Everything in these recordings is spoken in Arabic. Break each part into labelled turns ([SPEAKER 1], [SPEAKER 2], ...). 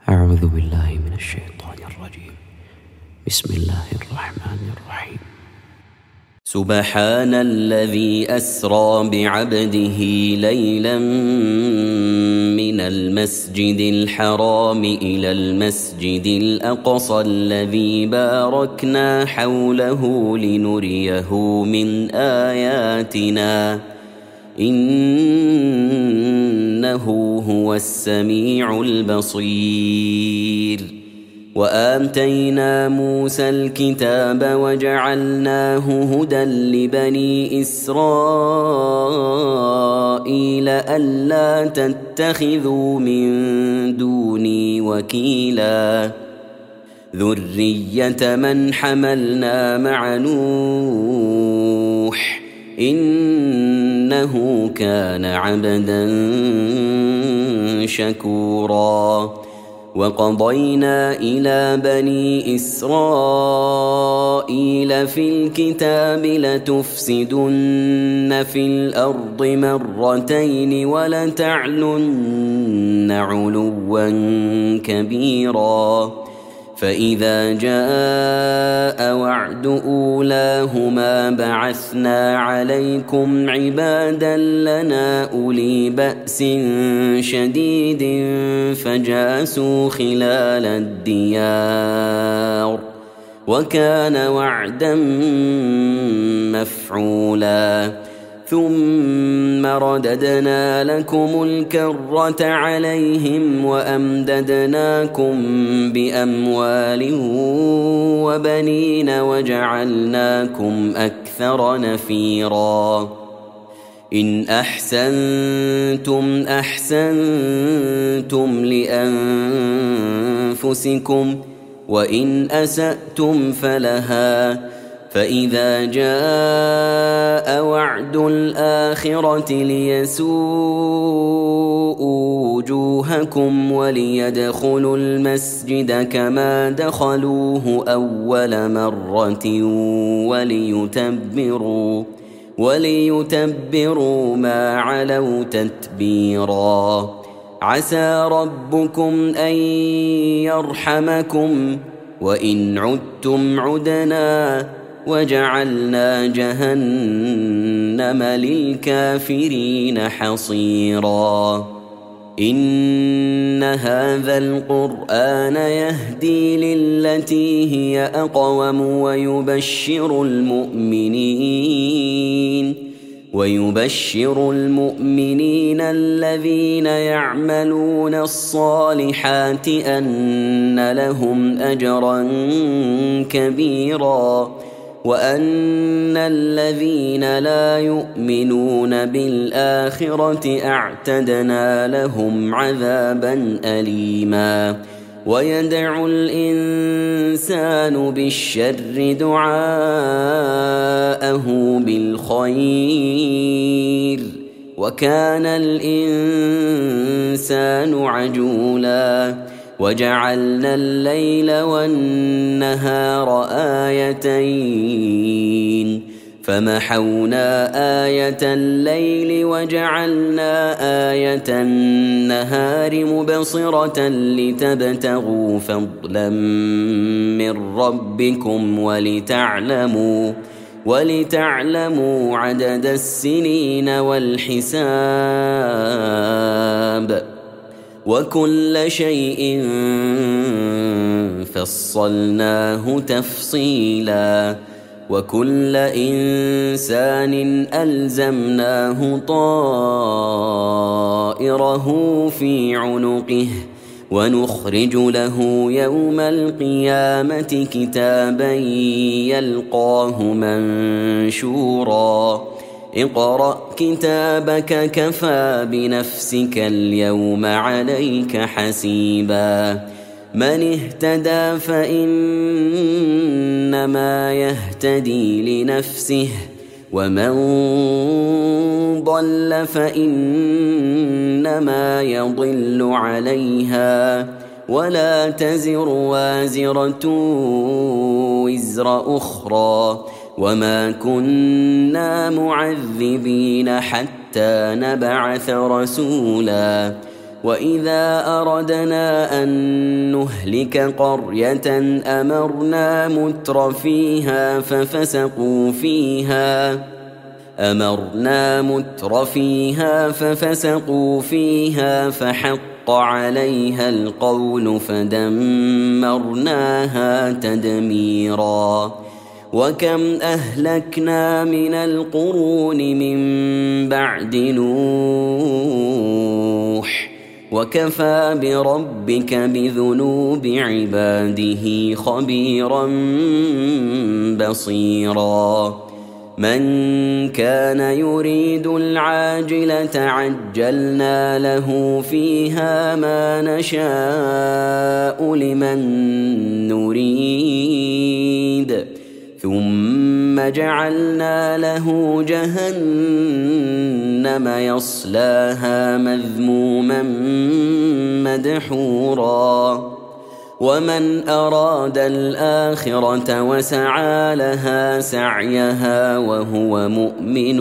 [SPEAKER 1] أعوذ بالله من الشيطان الرجيم. بسم الله الرحمن الرحيم.
[SPEAKER 2] سبحان الذي أسرى بعبده ليلا من المسجد الحرام إلى المسجد الأقصى الذي باركنا حوله لنريه من آياتنا إنه هو السميع البصير. وآتينا موسى الكتاب وجعلناه هدى لبني إسرائيل ألا تتخذوا من دوني وكيلا ذرية من حملنا مع نوح إنه كان عبدا شكورا. وقضينا إلى بني إسرائيل في الكتاب لتفسدن في الأرض مرتين ولتعلن علوا كبيرا. فإذا جاء وعد أولاهما بعثنا عليكم عبادا لنا أولي بأس شديد فجاسوا خلال الديار وكان وعدا مفعولا. ثم رددنا لكم الكرة عليهم وأمددناكم بأموال وبنين وجعلناكم أكثر نفيرا. إن أحسنتم أحسنتم لأنفسكم وإن أسأتم فلها. فإذا جاء وعد الآخرة ليسوءوا وجوهكم وليدخلوا المسجد كما دخلوه أول مرة وليتبروا ما علوا تتبيرا. عسى ربكم أن يرحمكم وإن عدتم عدنا وجعلنا جهنم للكافرين حصيرا. إن هذا القرآن يهدي للتي هي أقوم ويبشر المؤمنين الذين يعملون الصالحات أن لهم أجرا كبيرا وأن الذين لا يؤمنون بالآخرة أعتدنا لهم عذابا أليما. ويدعو الإنسان بالشر دعاءه بالخير وكان الإنسان عجولا. وجعلنا الليل والنهار آيتين فمحونا آية الليل وجعلنا آية النهار مبصرة لتبتغوا فضلا من ربكم ولتعلموا عدد السنين والحساب وكل شيء فصلناه تفصيلا. وكل إنسان ألزمناه طائره في عنقه ونخرج له يوم القيامة كتابا يلقاه منشورا. اقرأ كتابك كفى بنفسك اليوم عليك حسيبا. من اهتدى فإنما يهتدي لنفسه ومن ضل فإنما يضل عليها ولا تزر وازرة وزر أخرى وما كنا معذبين حتى نبعث رسولا وإذا أردنا أن نهلك قرية أمرنا متر فيها ففسقوا فيها فحق عليها القول فدمرناها تدميرا. وكم أهلكنا من القرون من بعد نوح وكفى بربك بذنوب عباده خبيرا بصيرا. من كان يريد العاجلة عجلنا له فيها ما نشاء لمن نريد ثم جعلنا له جهنم يصلاها مذموما مدحورا. ومن أراد الآخرة وسعى لها سعيها وهو مؤمن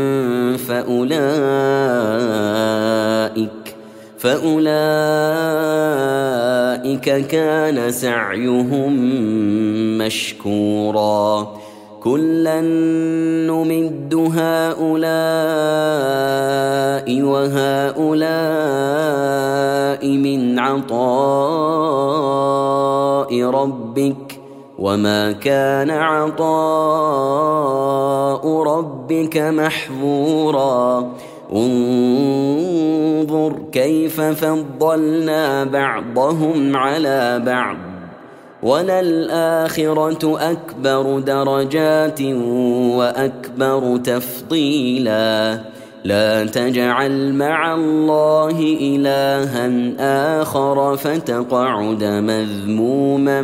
[SPEAKER 2] فأولئك كان سعيهم مشكورا. كلا نمد هؤلاء وهؤلاء من عطاء ربك وما كان عطاء ربك محظورا. انظر كيف فضلنا بعضهم على بعض وللآخرة أكبر درجات وأكبر تفضيلا. لا تجعل مع الله إلها آخر فتقعد مذموما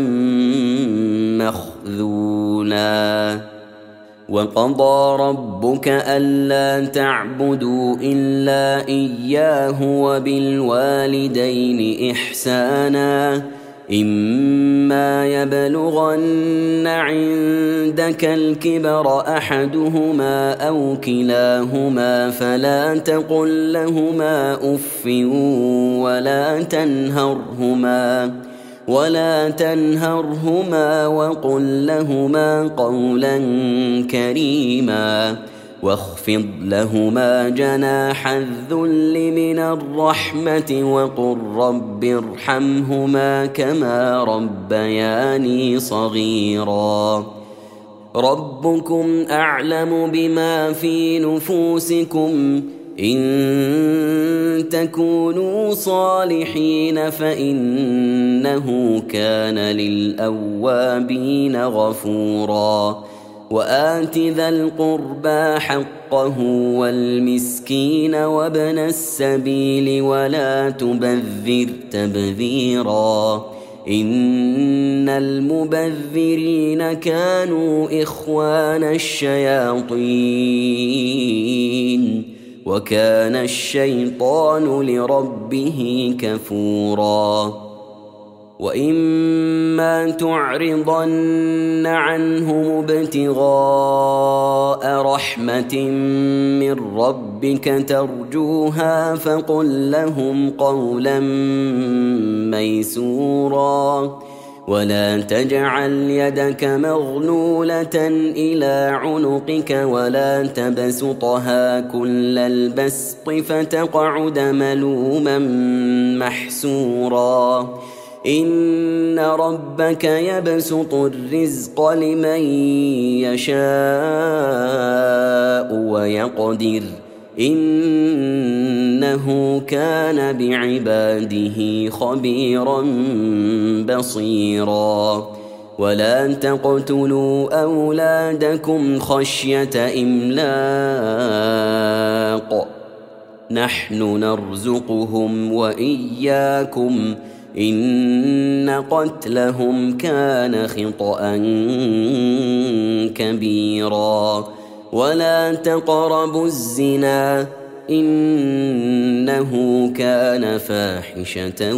[SPEAKER 2] مخذولا. وقضى ربك ألا تعبدوا إلا إياه وبالوالدين إحسانا. إما يبلغن عندك الكبر أحدهما أو كلاهما فلا تقل لهما أف ولا تنهرهما وقل لهما قولا كريما. واخفض لهما جناح الذل من الرحمة وقل رب ارحمهما كما ربياني صغيرا. ربكم أعلم بما في نفوسكم إن تكونوا صالحين فإنه كان للأوابين غفورا. وآت ذا القربى حقه والمسكين وابن السبيل ولا تبذر تبذيرا. إن المبذرين كانوا إخوان الشياطين وكان الشيطان لربه كفورا. وإما تعرضن عنهم ابتغاء رحمة من ربك ترجوها فقل لهم قولا ميسورا. ولا تجعل يدك مغلولة إلى عنقك ولا تبسطها كل البسط فتقعد ملوما محسورا. إن ربك يبسط الرزق لمن يشاء ويقدر إنه كان بعباده خبيرا بصيرا. ولا تقتلوا أولادكم خشية إملاق نحن نرزقهم وإياكم إن قتلهم كان خطأ كبيرا. ولا تقربوا الزنا إنه كان فاحشة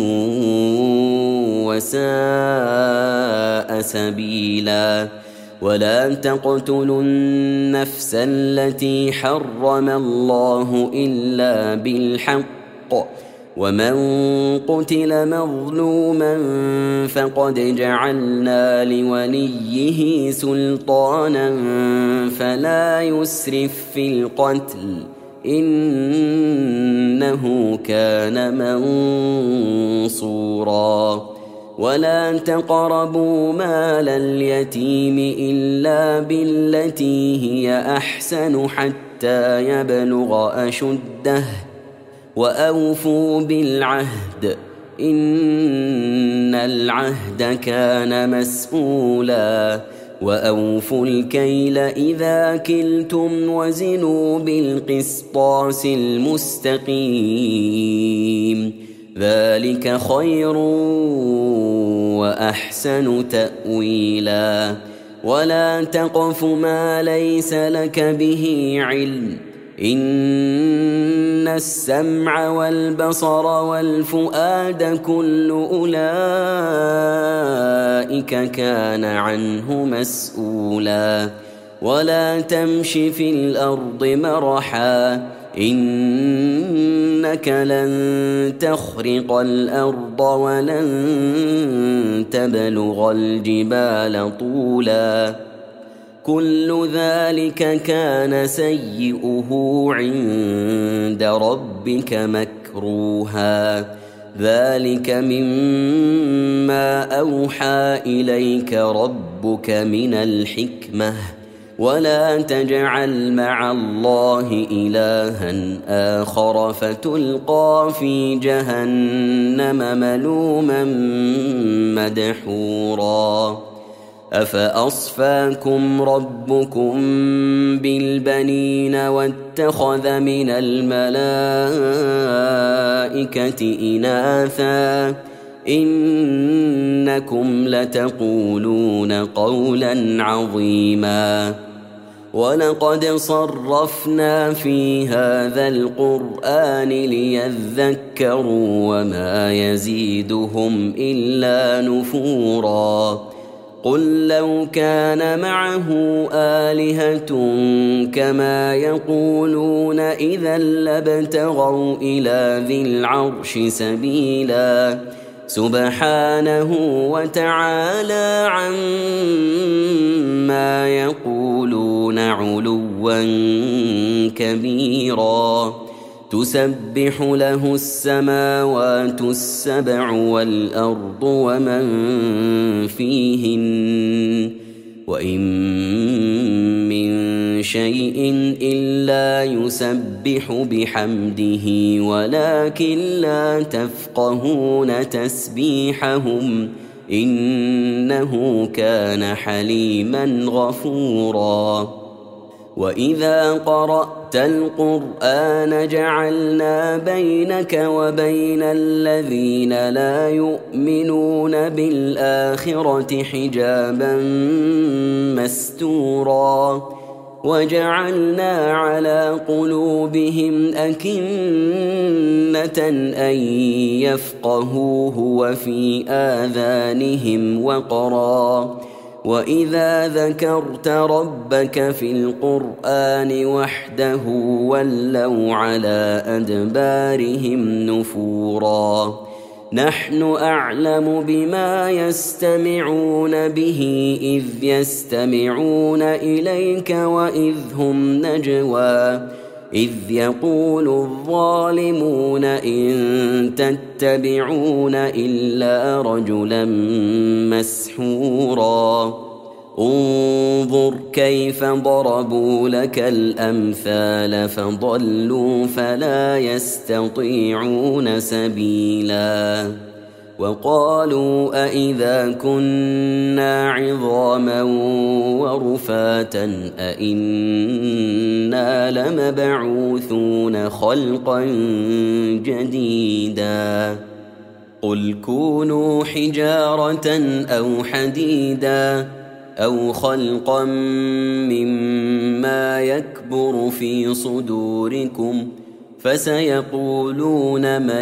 [SPEAKER 2] وساء سبيلا. ولا تقتلوا النفس التي حرم الله إلا بالحق ومن قتل مظلوما فقد جعلنا لوليه سلطانا فلا يسرف في القتل إنه كان منصورا ولا تقربوا مال اليتيم إلا بالتي هي أحسن حتى يبلغ أشده وأوفوا بالعهد إن العهد كان مسؤولا وأوفوا الكيل إذا كلتم وزنوا بالقسطاس المستقيم ذلك خير وأحسن تأويلا ولا تقف ما ليس لك به علم إن السمع والبصر والفؤاد كل أولئك كان عنه مسؤولا ولا تمش في الأرض مرحا إنك لن تخرق الأرض ولن تبلغ الجبال طولا كل ذلك كان سيئه عند ربك مكروها ذلك مما أوحى إليك ربك من الحكمة ولا تجعل مع الله إلها آخر فتلقى في جهنم ملوما مدحورا أفأصفاكم ربكم بالبنين واتخذ من الملائكة إناثا إنكم لتقولون قولا عظيما ولقد صرفنا في هذا القرآن ليذكروا وما يزيدهم إلا نفورا قل لو كان معه آلهة كما يقولون إذا لابتغوا إلى ذي العرش سبيلا سبحانه وتعالى عما يقولون علوا كبيرا تسبح له السماوات السبع والأرض ومن فيهن وإن من شيء إلا يسبح بحمده ولكن لا تفقهون تسبيحهم إنه كان حليما غفورا وإذا قرأت القرآن جعلنا بينك وبين الذين لا يؤمنون بالآخرة حجابا مستورا وجعلنا على قلوبهم أكنة أن يفقهوه وفي آذانهم وقرا وإذا ذكرت ربك في القرآن وحده ولوا على أدبارهم نفورا نحن أعلم بما يستمعون به إذ يستمعون إليك وإذ هم نجوى إذ يقول الظالمون إن تتبعون إلا رجلا مسحورا انظر كيف ضربوا لك الأمثال فضلوا فلا يستطيعون سبيلا وقالوا أإذا كنا عظاما ورفاتا أإنا لمبعوثون خلقا جديدا قل كونوا حجارة أو حديدا أو خلقا مما يكبر في صدوركم فسيقولون من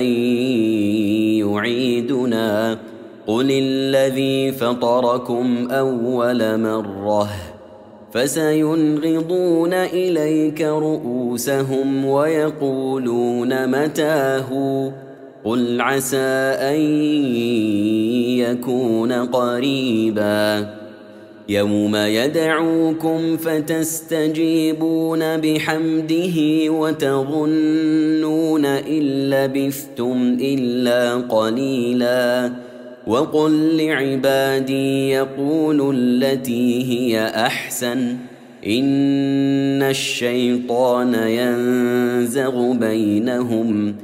[SPEAKER 2] يعيدنا قل الذي فطركم أول مرة فسينغضون إليك رؤوسهم ويقولون متاه قل عسى أن يكون قريبا يوم يدعوكم فتستجيبون بحمده وتظنون إن لبثتم إلا قليلا وقل لعبادي يقولوا التي هي أحسن إن الشيطان ينزغ بينهم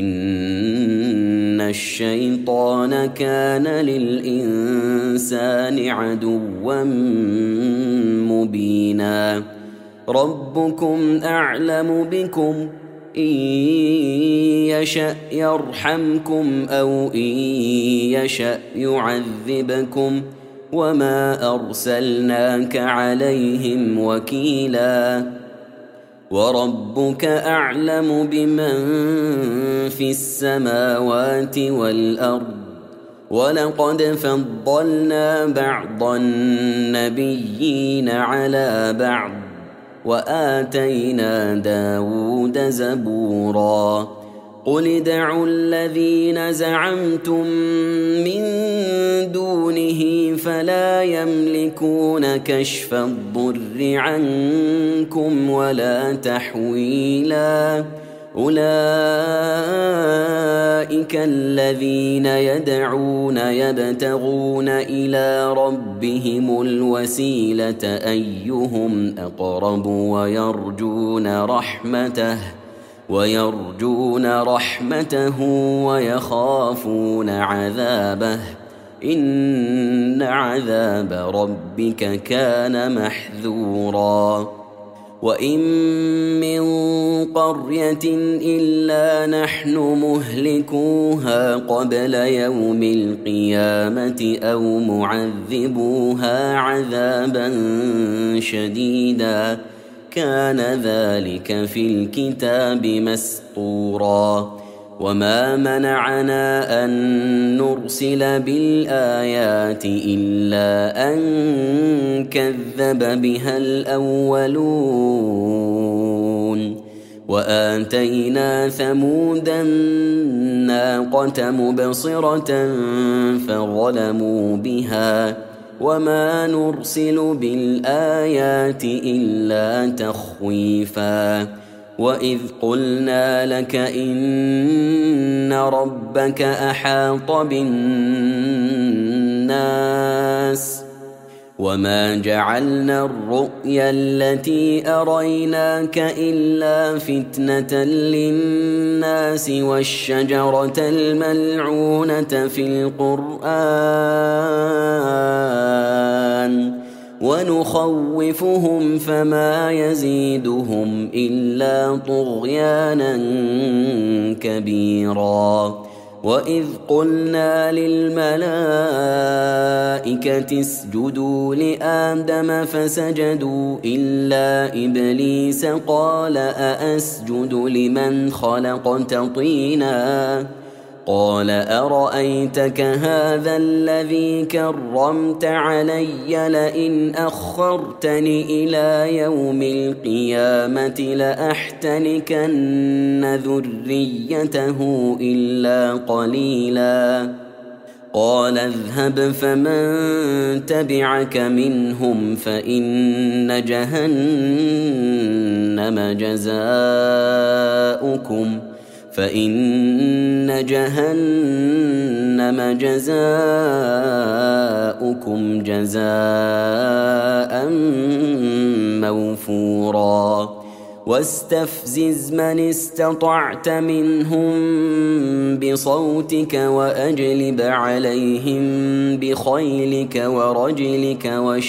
[SPEAKER 2] إن الشيطان كان للإنسان عدوا مبينا ربكم أعلم بكم إن يشأ يرحمكم أو إن يشأ يعذبكم وما أرسلناك عليهم وكيلا وربك أعلم بمن في السماوات والأرض ولقد فضلنا بعض النبيين على بعض وآتينا داود زبورا قل ادعوا الذين زعمتم من دونه فلا يملكون كشف الضر عنكم ولا تحويلا أولئك الذين يدعون يبتغون إلى ربهم الوسيلة أيهم أقرب ويرجون رحمته ويخافون عذابه إن عذاب ربك كان محذورا وإن من قرية إلا نحن مهلكوها قبل يوم القيامة أو معذبوها عذابا شديدا كان ذلك في الكتاب مسطورا وما منعنا أن نرسل بالآيات إلا أن كذب بها الأولون وآتينا ثمود الناقة مبصرة فظلموا بها وما نرسل بالآيات إلا تخويفا وإذ قلنا لك إن ربك أحاط بالناس وما جعلنا الرؤيا التي أريناك إلا فتنة للناس والشجرة الملعونة في القرآن ونخوفهم فما يزيدهم إلا طغيانا كبيرا وإذ قلنا للملائكة اسجدوا لآدم فسجدوا إلا إبليس قال أأسجد لمن خلقت طينا قال أرأيتك هذا الذي كرمت علي لئن أخرتني إلى يوم القيامة لأحتنكن ذريته إلا قليلا قال اذهب فمن تبعك منهم فإن جهنم جزاؤكم جزاء موفورا واستفزز من استطعت منهم بصوتك وأجلب عليهم بخيلك ورجلك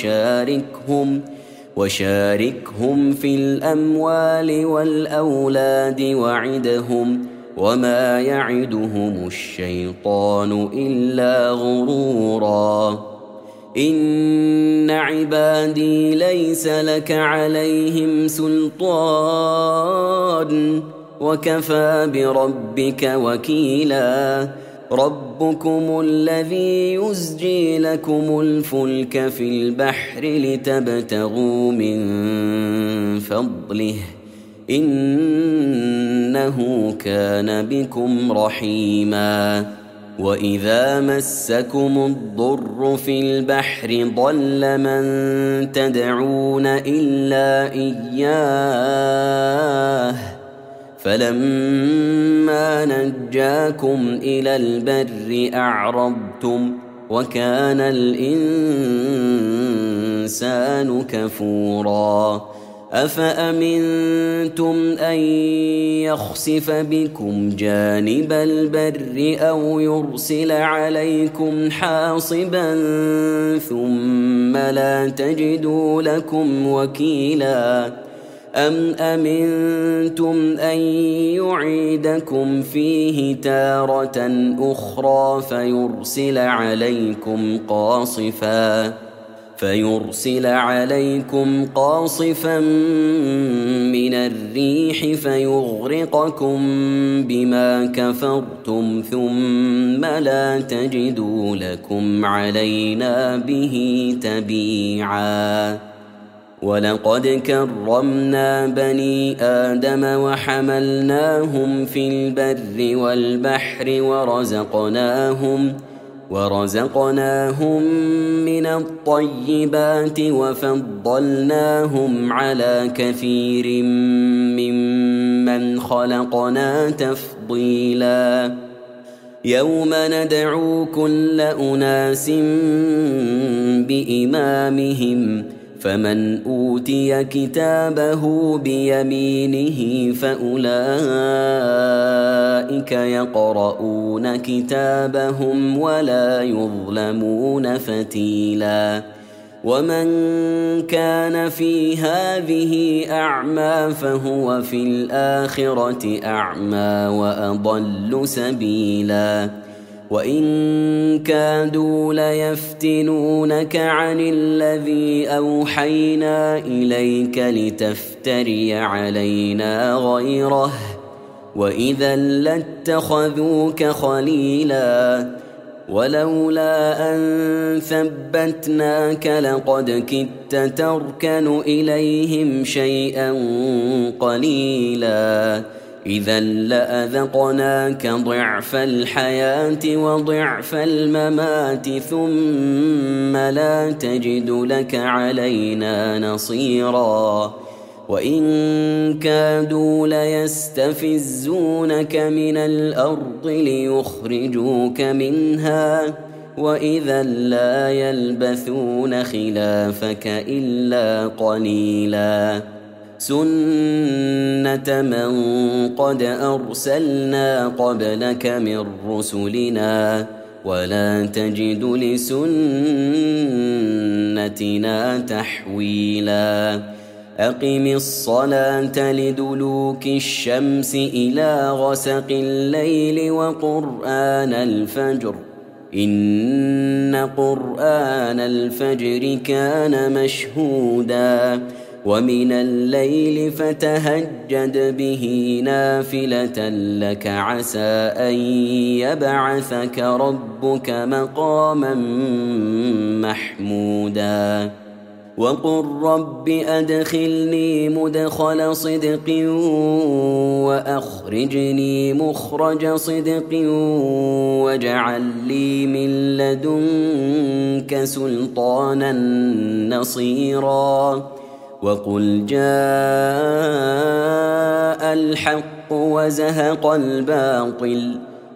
[SPEAKER 2] وشاركهم في الأموال والأولاد وعدهم وما يعدهم الشيطان إلا غرورا إن عبادي ليس لك عليهم سلطان وكفى بربك وكيلا ربكم الذي يزجي لكم الفلك في البحر لتبتغوا من فضله إنه كان بكم رحيما. وإذا مسكم الضر في البحر ضل من تدعون إلا إياه فلما نجاكم إلى البر أعرضتم وكان الإنسان كفورا. أفأمنتم أن يخسف بكم جانب البر أو يرسل عليكم حاصبا ثم لا تجدوا لكم وكيلا أم أمنتم أن يعيدكم فيه تارة أخرى فيرسل عليكم قاصفا من الريح فيغرقكم بما كفرتم ثم لا تجدوا لكم علينا به تبيعا. ولقد كرمنا بني آدم وحملناهم في البر والبحر ورزقناهم من الطيبات وفضلناهم على كثير ممن خلقنا تفضيلا. يوم ندعو كل أناس بإمامهم فمن أوتي كتابه بيمينه فأولئك يقرؤون كتابهم ولا يظلمون فتيلا. ومن كان في هذه أعمى فهو في الآخرة أعمى وأضل سبيلا. وإن كادوا ليفتنونك عن الذي أوحينا إليك لتفتري علينا غيره وإذا لاتخذوك خليلا. ولولا أن ثبتناك لقد كدت تركن إليهم شيئا قليلا. إذا لأذقناك ضعف الحياة وضعف الممات ثم لا تجد لك علينا نصيرا. وإن كادوا ليستفزونك من الأرض ليخرجوك منها وإذا لا يلبثون خلافك إلا قليلا. سنة من قد أرسلنا قبلك من رسلنا ولا تجد لسنتنا تحويلا. أقم الصلاة لدلوك الشمس إلى غسق الليل وقرآن الفجر إن قرآن الفجر كان مشهودا. ومن الليل فتهجد به نافلة لك عسى أن يبعثك ربك مقاما محمودا. وقل رب أدخلني مدخل صدق وأخرجني مخرج صدق واجعل لي من لدنك سلطانا نصيرا. وقل جاء الحق وزهق الباطل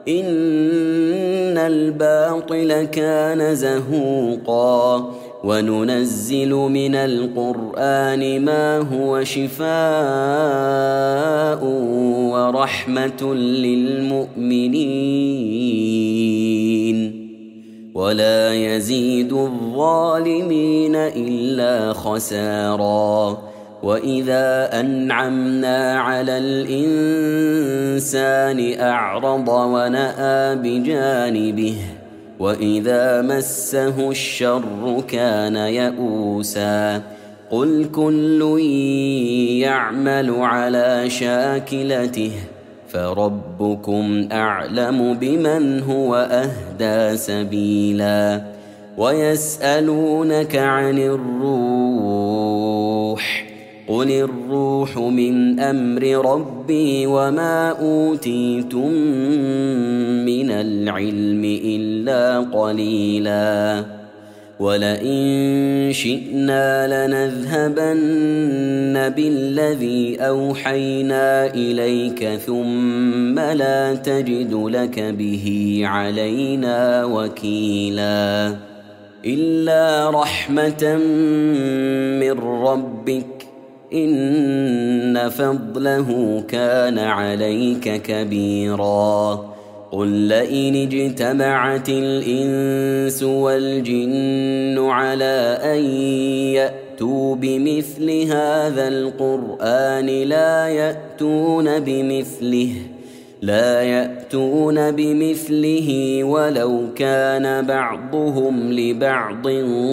[SPEAKER 2] إن الباطل كان زهوقا. وننزل من القرآن ما هو شفاء ورحمة للمؤمنين ولا يزيد الظالمين إلا خسارا. وإذا أنعمنا على الإنسان أعرض ونأى بجانبه وإذا مسه الشر كان يئوسا. قل كل يعمل على شاكلته فربكم أعلم بمن هو أهدى سبيلا. ويسألونك عن الروح قل الروح من أمر ربي وما أوتيتم من العلم إلا قليلا ولئن شئنا لنذهبن بالذي أوحينا إليك ثم لا تجد لك به علينا وكيلا إلا رحمة من ربك إن فضله كان عليك كبيرا قل لئن اجتمعت الإنس والجن على أن يأتوا بمثل هذا القرآن لا يأتون بمثله ولو كان بعضهم لبعض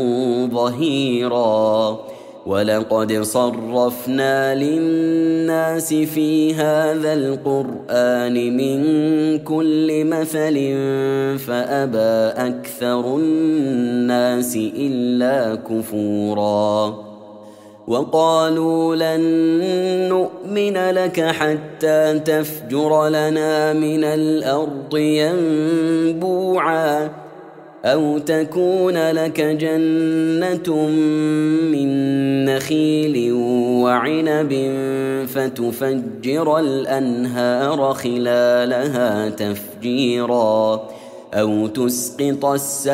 [SPEAKER 2] ظهيرا ولقد صرفنا للناس في هذا القرآن من كل مثل فأبى أكثر الناس إلا كفورا وقالوا لن نؤمن لك حتى تفجر لنا من الأرض ينبوعا أو تكون لك جنة من نخيل وعنب فتفجر الأنهار خلالها تفجيرا أو تسقط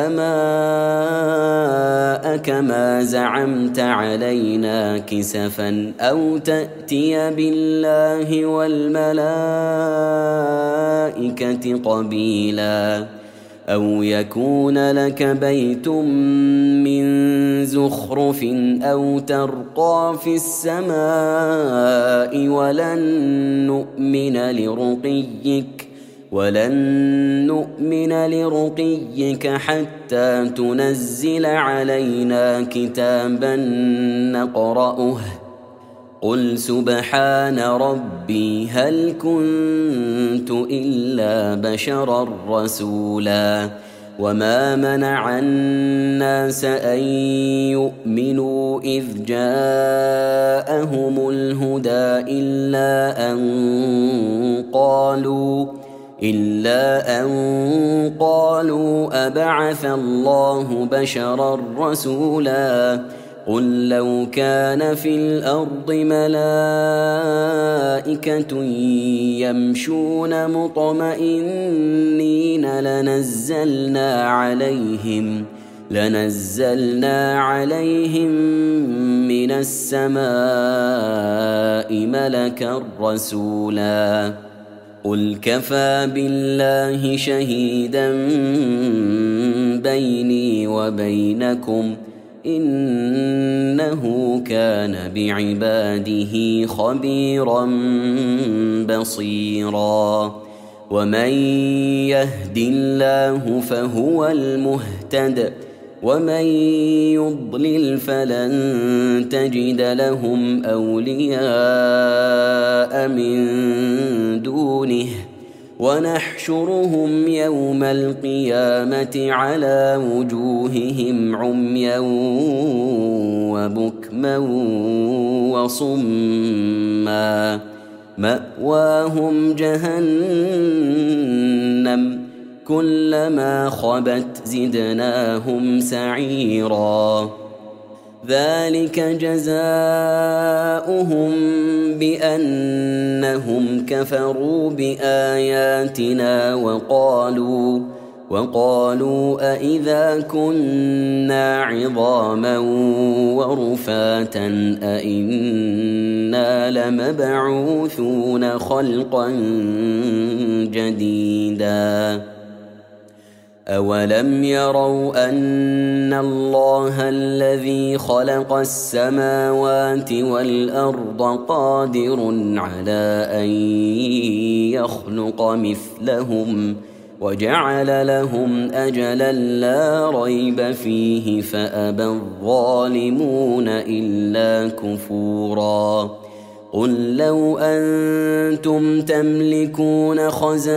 [SPEAKER 2] السماء كما زعمت علينا كسفا أو تأتي بالله والملائكة قبيلا أو يكون لك بيت من زخرف أو ترقى في السماء ولن نؤمن لرقيك حتى تنزل علينا كتابا نقرأه قل سبحان ربي هل كنت إلا بشرا رسولا وما منع الناس أن يؤمنوا إذ جاءهم الهدى إلا أن قالوا أبعث الله بشرا رسولا قل لو كان في الأرض ملائكة يمشون مطمئنين لنزلنا عليهم من السماء ملكا رسولا قل كفى بالله شهيدا بيني وبينكم إنه كان بعباده خبيرا بصيرا ومن يهد الله فهو المهتد ومن يضلل فلن تجد لهم أولياء من دونه ونحشرهم يوم القيامة على وجوههم عميا وبكما وصما مأواهم جهنم كلما خبت زدناهم سعيرا ذلك جزاؤهم بأنهم كفروا بآياتنا وقالوا أإذا كنا عظاما ورفاتا أإنا لمبعوثون خلقا جديدا أولم يروا أن الله الذي خلق السماوات والأرض قادر على أن يخلق مثلهم وجعل لهم أجلا لا ريب فيه فأبى الظالمون إلا كفورا قل لو أنتم تملكون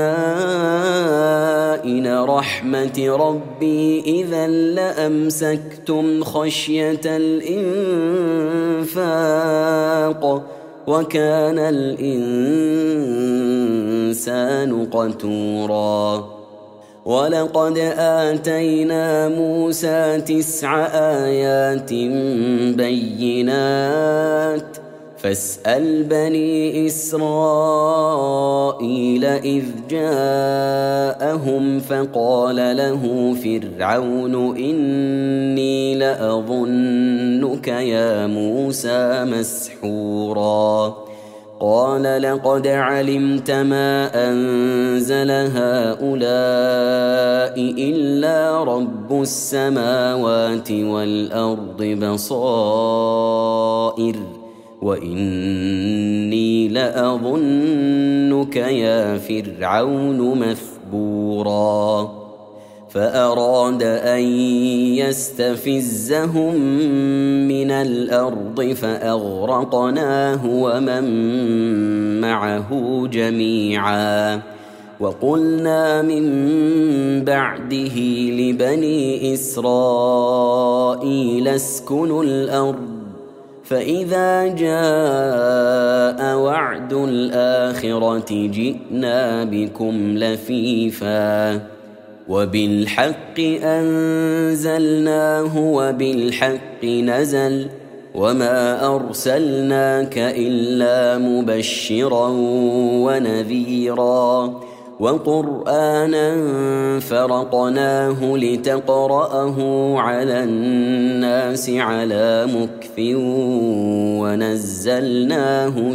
[SPEAKER 2] خزائن رحمة ربي إذا لأمسكتم خشية الإنفاق وكان الإنسان قتورا ولقد آتينا موسى 9 آيات بينات فاسأل بني إسرائيل إذ جاءهم فقال له فرعون إني لأظنك يا موسى مسحورا قال لقد علمت ما أنزل هؤلاء إلا رب السماوات والأرض بصائر وإني لأظنك يا فرعون مثبورا فأراد أن يستفزهم من الأرض فأغرقناه ومن معه جميعا وقلنا من بعده لبني إسرائيل اسكنوا الأرض فإذا جاء وعد الآخرة جئنا بكم لفيفا وبالحق أنزلناه وبالحق نزل وما أرسلناك إلا مبشرا ونذيرا وقرآنا فرقناه لتقرأه على الناس على مكث ونزلناه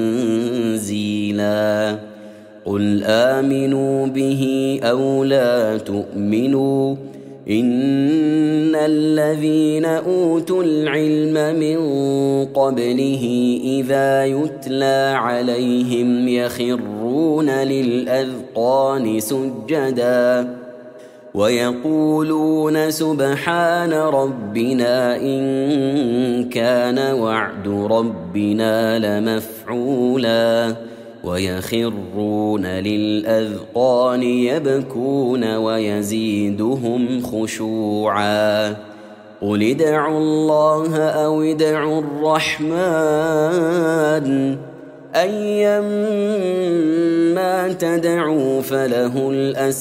[SPEAKER 2] تنزيلا قل آمنوا به أو لا تؤمنوا إن الذين أوتوا العلم من قبله إذا يتلى عليهم يخرون للأذقان سجدا ويقولون سبحان ربنا إن كان وعد ربنا لمفعولا ويخرون للأذقان يبكون ويزيدهم خشوعا قل ادعوا الله أو ادعوا الرحمن أيما تدعوا فله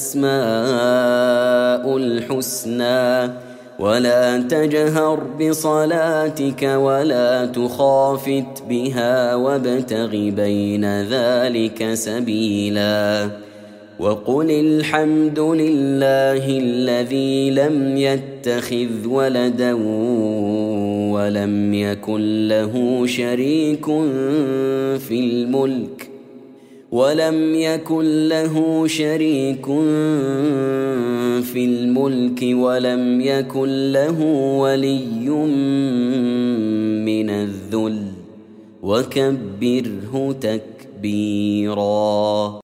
[SPEAKER 2] الأسماء الحسنى ولا تجهر بصلاتك ولا تخافت بها وابتغ بين ذلك سبيلا وقل الحمد لله الذي لم يتخذ ولدا ولم يكن له شريك في الملك ولم يكن له ولي من الذل وكبره تكبيرا.